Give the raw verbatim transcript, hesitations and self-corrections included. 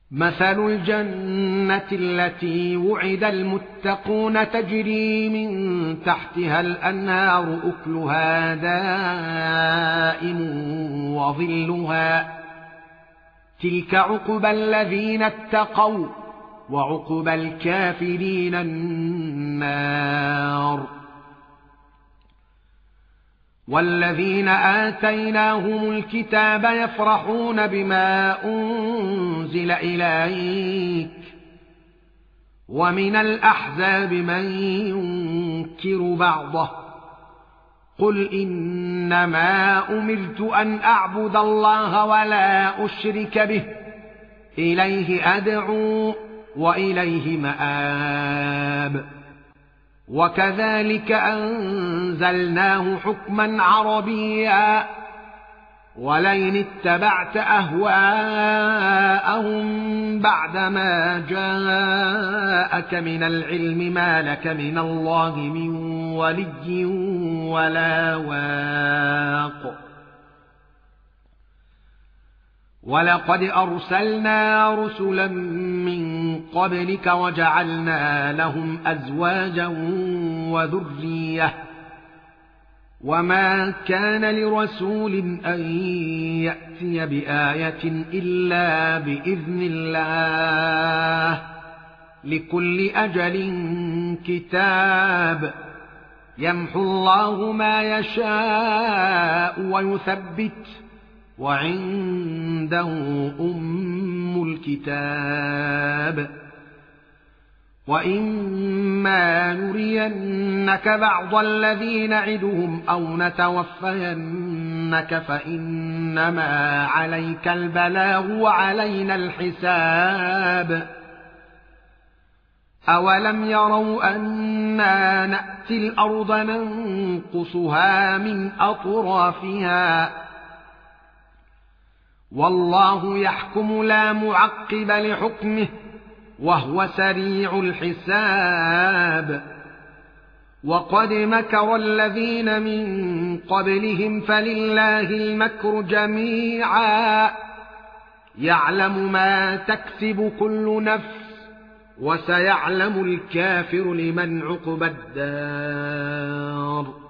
مثل الجنة التي وعد المتقون تجري من تحتها الأنهار أكلها دائم وظلها تلك عقبى الذين اتقوا وعقبى الكافرين النار. والذين آتيناهم الكتاب يفرحون بما أنزل إليك ومن الأحزاب من ينكر بعضه قل إنما أمرت أن أعبد الله ولا أشرك به إليه أدعو وإليه مآب. وكذلك أنزلناه حكما عربيا ولئن اتبعت أهواءهم بعدما جاءك من العلم ما لك من الله من ولي ولا واق. ولقد أرسلنا رسلا من قبلك وجعلنا لهم أزواجا وذرية وما كان لرسول أن يأتي بآية إلا بإذن الله لكل أجل كتاب يمحو الله ما يشاء ويثبت وعنده أم الكتاب. وإما نرينك بعض الذي نعدهم أو نتوفينك فإنما عليك البلاغ وعلينا الحساب. أولم يروا أنا نأتي الأرض ننقصها من أطرافها والله يحكم لا معقب لحكمه وهو سريع الحساب. وقد مكر الذين من قبلهم فلله المكر جميعا يعلم ما تكسب كل نفس وسيعلم الكافر لمن عقبى الدار.